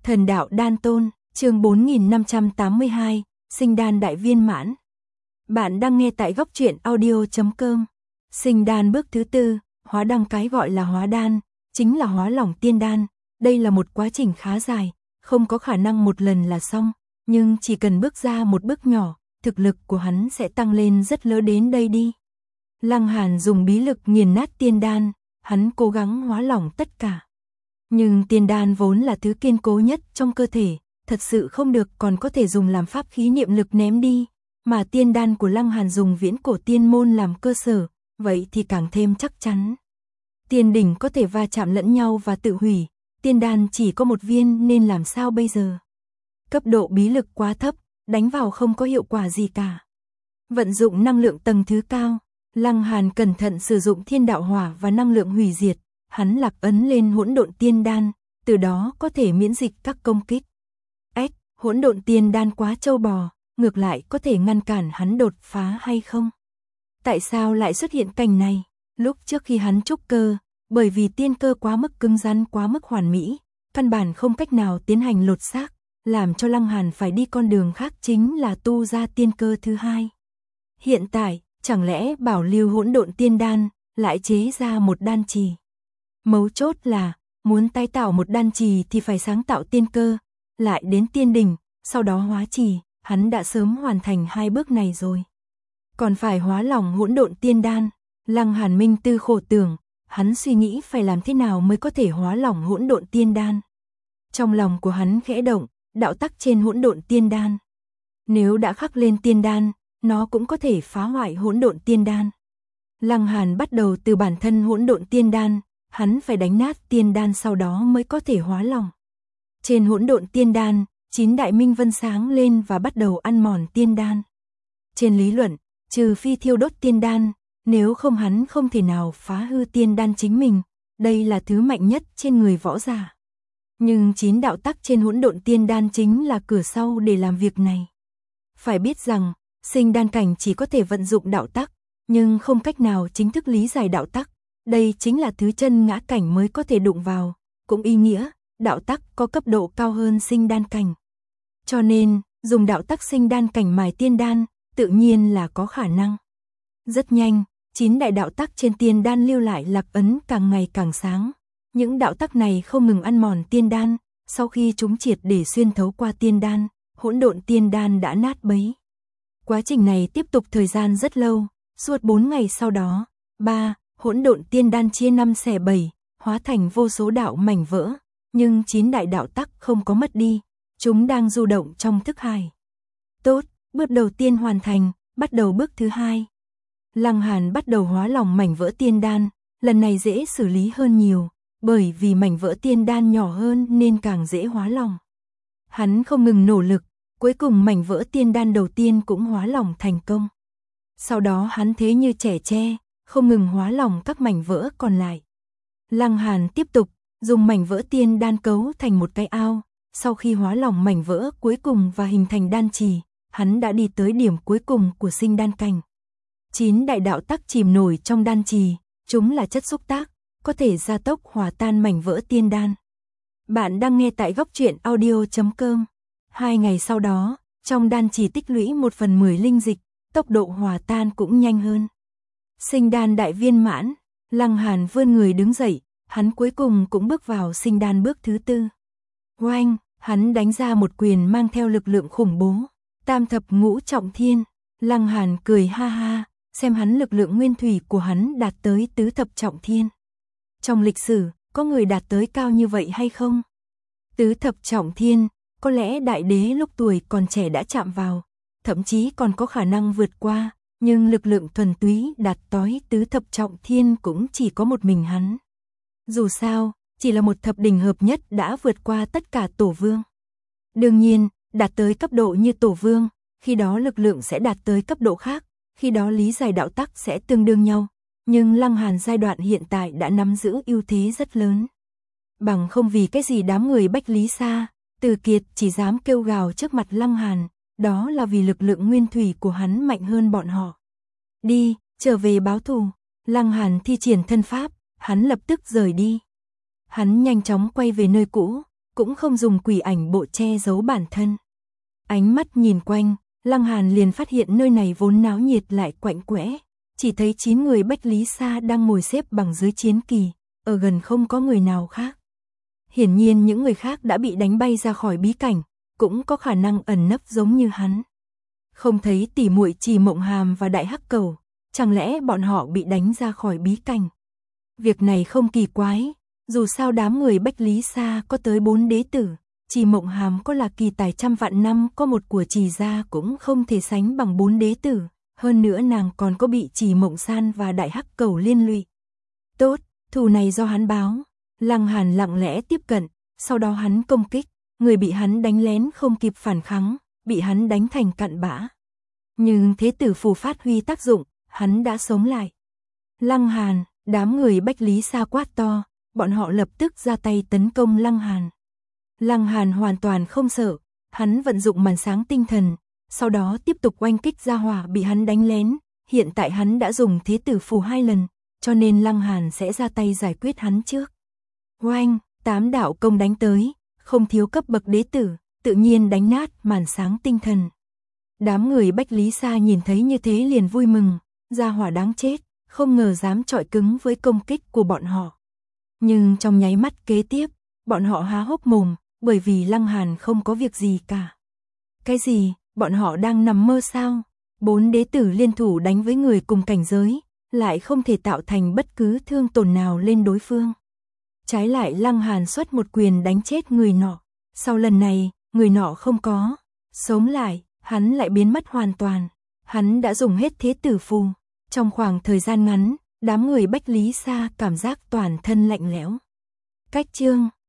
Thần đạo đan tôn, chương 4582, sinh đan đại viên mãn. Bạn đang nghe tại góc truyện audio.com. Sinh đan bước thứ tư, hóa đăng. Cái gọi là hóa đan, chính là hóa lỏng tiên đan. Đây là một quá trình khá dài, không có khả năng một lần là xong, nhưng chỉ cần bước ra một bước nhỏ, thực lực của hắn sẽ tăng lên rất lớn. Đến đây đi. Lăng Hàn dùng bí lực nghiền nát tiên đan, hắn cố gắng hóa lỏng tất cả. Nhưng tiên đan vốn là thứ kiên cố nhất trong cơ thể, thật sự không được còn có thể dùng làm pháp khí niệm lực ném đi, mà tiên đan của Lăng Hàn dùng viễn cổ tiên môn làm cơ sở, vậy thì càng thêm chắc chắn. Tiên đỉnh có thể va chạm lẫn nhau và tự hủy, tiên đan chỉ có một viên nên làm sao bây giờ? Cấp độ bí lực quá thấp, đánh vào không có hiệu quả gì cả. Vận dụng năng lượng tầng thứ cao, Lăng Hàn cẩn thận sử dụng thiên đạo hỏa và năng lượng hủy diệt, hắn lạc ấn lên hỗn độn tiên đan, từ đó có thể miễn dịch các công kích. Hỗn độn tiên đan quá trâu bò, ngược lại có thể ngăn cản hắn đột phá hay không? Tại sao lại xuất hiện cảnh này? Lúc trước khi hắn trúc cơ, bởi vì tiên cơ quá mức cứng rắn, quá mức hoàn mỹ, căn bản không cách nào tiến hành lột xác, làm cho Lăng Hàn phải đi con đường khác, chính là tu ra tiên cơ thứ hai. Hiện tại, chẳng lẽ bảo lưu hỗn độn tiên đan, lại chế ra một đan trì? Mấu chốt là, muốn tái tạo một đan trì thì phải sáng tạo tiên cơ, lại đến tiên đỉnh, sau đó hóa trì, hắn đã sớm hoàn thành hai bước này rồi. Còn phải hóa lỏng hỗn độn tiên đan, Lăng Hàn minh tư khổ tưởng, hắn suy nghĩ phải làm thế nào mới có thể hóa lỏng hỗn độn tiên đan. Trong lòng của hắn khẽ động, đạo tắc trên hỗn độn tiên đan. Nếu đã khắc lên tiên đan, nó cũng có thể phá hoại hỗn độn tiên đan. Lăng Hàn bắt đầu từ bản thân hỗn độn tiên đan, hắn phải đánh nát tiên đan sau đó mới có thể hóa lỏng. Trên hỗn độn tiên đan, 9 đại minh vân sáng lên và bắt đầu ăn mòn tiên đan. Trên lý luận, trừ phi thiêu đốt tiên đan, nếu không hắn không thể nào phá hư tiên đan chính mình, đây là thứ mạnh nhất trên người võ giả. Nhưng 9 đạo tắc trên hỗn độn tiên đan chính là cửa sau để làm việc này. Phải biết rằng, sinh đan cảnh chỉ có thể vận dụng đạo tắc, nhưng không cách nào chính thức lý giải đạo tắc. Đây chính là thứ chân ngã cảnh mới có thể đụng vào, cũng ý nghĩa, đạo tắc có cấp độ cao hơn sinh đan cảnh. Cho nên, dùng đạo tắc sinh đan cảnh mài tiên đan, tự nhiên là có khả năng. Rất nhanh, 9 đại đạo tắc trên tiên đan lưu lại lạc ấn càng ngày càng sáng. Những đạo tắc này không ngừng ăn mòn tiên đan, sau khi chúng triệt để xuyên thấu qua tiên đan, hỗn độn tiên đan đã nát bấy. Quá trình này tiếp tục thời gian rất lâu, suốt 4 ngày sau đó, hỗn độn tiên đan chia 5 xẻ 7, hóa thành vô số đạo mảnh vỡ, nhưng 9 đại đạo tắc không có mất đi, chúng đang du động trong thức hải. Tốt, bước đầu tiên hoàn thành, bắt đầu bước thứ hai. Lăng Hàn bắt đầu hóa lỏng mảnh vỡ tiên đan, lần này dễ xử lý hơn nhiều, bởi vì mảnh vỡ tiên đan nhỏ hơn nên càng dễ hóa lỏng. Hắn không ngừng nỗ lực, cuối cùng mảnh vỡ tiên đan đầu tiên cũng hóa lỏng thành công. Sau đó hắn thế như trẻ tre, không ngừng hóa lỏng các mảnh vỡ còn lại. Lăng Hàn tiếp tục dùng mảnh vỡ tiên đan cấu thành một cái ao, sau khi hóa lỏng mảnh vỡ cuối cùng và hình thành đan trì, hắn đã đi tới điểm cuối cùng của sinh đan cảnh. 9 đại đạo tắc chìm nổi trong đan trì, chúng là chất xúc tác, có thể gia tốc hòa tan mảnh vỡ tiên đan. Bạn đang nghe tại góc truyện audio.com. 2 ngày sau đó, trong đan trì tích lũy 1/10 linh dịch, tốc độ hòa tan cũng nhanh hơn. Sinh đan đại viên mãn, Lăng Hàn vươn người đứng dậy, hắn cuối cùng cũng bước vào sinh đan bước thứ tư. Oanh, hắn đánh ra một quyền mang theo lực lượng khủng bố, tam thập ngũ trọng thiên. Lăng Hàn cười ha ha, xem hắn lực lượng nguyên thủy của hắn đạt tới tứ thập trọng thiên. Trong lịch sử, có người đạt tới cao như vậy hay không? Tứ thập trọng thiên, có lẽ đại đế lúc tuổi còn trẻ đã chạm vào, thậm chí còn có khả năng vượt qua, nhưng lực lượng thuần túy đạt tới tứ thập trọng thiên cũng chỉ có một mình hắn. Dù sao, chỉ là một thập đỉnh hợp nhất đã vượt qua tất cả tổ vương. Đương nhiên, đạt tới cấp độ như tổ vương, khi đó lực lượng sẽ đạt tới cấp độ khác, khi đó lý giải đạo tắc sẽ tương đương nhau. Nhưng Lăng Hàn giai đoạn hiện tại đã nắm giữ ưu thế rất lớn. Bằng không vì cái gì đám người Bách Lý Sa, Từ Kiệt chỉ dám kêu gào trước mặt Lăng Hàn, đó là vì lực lượng nguyên thủy của hắn mạnh hơn bọn họ. Đi, trở về báo thù. Lăng Hàn thi triển thân pháp, hắn lập tức rời đi. Hắn nhanh chóng quay về nơi cũ, cũng không dùng quỷ ảnh bộ che giấu bản thân. Ánh mắt nhìn quanh, Lăng Hàn liền phát hiện nơi này vốn náo nhiệt lại quạnh quẽ, chỉ thấy 9 người Bách Lý Sa đang ngồi xếp bằng dưới chiến kỳ, ở gần không có người nào khác. Hiển nhiên những người khác đã bị đánh bay ra khỏi bí cảnh, cũng có khả năng ẩn nấp giống như hắn. Không thấy tỷ muội Trì Mộng Hàm và Đại Hắc Cẩu, chẳng lẽ bọn họ bị đánh ra khỏi bí cảnh? Việc này không kỳ quái, dù sao đám người Bách Lý Sa có tới 4 đế tử, Trì Mộng Hàm có là kỳ tài trăm vạn năm có một của Trì gia cũng không thể sánh bằng 4 đế tử, hơn nữa nàng còn có bị Trì Mộng San và Đại Hắc Cẩu liên lụy. Tốt, thù này do hắn báo. Lăng Hàn lặng lẽ tiếp cận, sau đó hắn công kích, người bị hắn đánh lén không kịp phản kháng, bị hắn đánh thành cặn bã. Nhưng thế tử phù phát huy tác dụng, hắn đã sống lại. Lăng Hàn, đám người Bách Lý Sa quát to, bọn họ lập tức ra tay tấn công Lăng Hàn. Lăng Hàn hoàn toàn không sợ, hắn vận dụng màn sáng tinh thần, sau đó tiếp tục oanh kích gia hỏa bị hắn đánh lén, hiện tại hắn đã dùng thế tử phù 2 lần, cho nên Lăng Hàn sẽ ra tay giải quyết hắn trước. Oanh, 8 đạo công đánh tới, không thiếu cấp bậc đế tử, tự nhiên đánh nát màn sáng tinh thần. Đám người Bách Lý Sa nhìn thấy như thế liền vui mừng, gia hỏa đáng chết, không ngờ dám chọi cứng với công kích của bọn họ. Nhưng trong nháy mắt kế tiếp, bọn họ há hốc mồm, bởi vì Lăng Hàn không có việc gì cả. Cái gì, bọn họ đang nằm mơ sao? 4 đế tử liên thủ đánh với người cùng cảnh giới, lại không thể tạo thành bất cứ thương tổn nào lên đối phương. Trái lại Lăng Hàn xuất một quyền đánh chết người nọ. Sau lần này, người nọ không có sống lại, hắn lại biến mất hoàn toàn. Hắn đã dùng hết thế tử phù. Trong khoảng thời gian ngắn, đám người Bách Lý Sa cảm giác toàn thân lạnh lẽo. Cách chương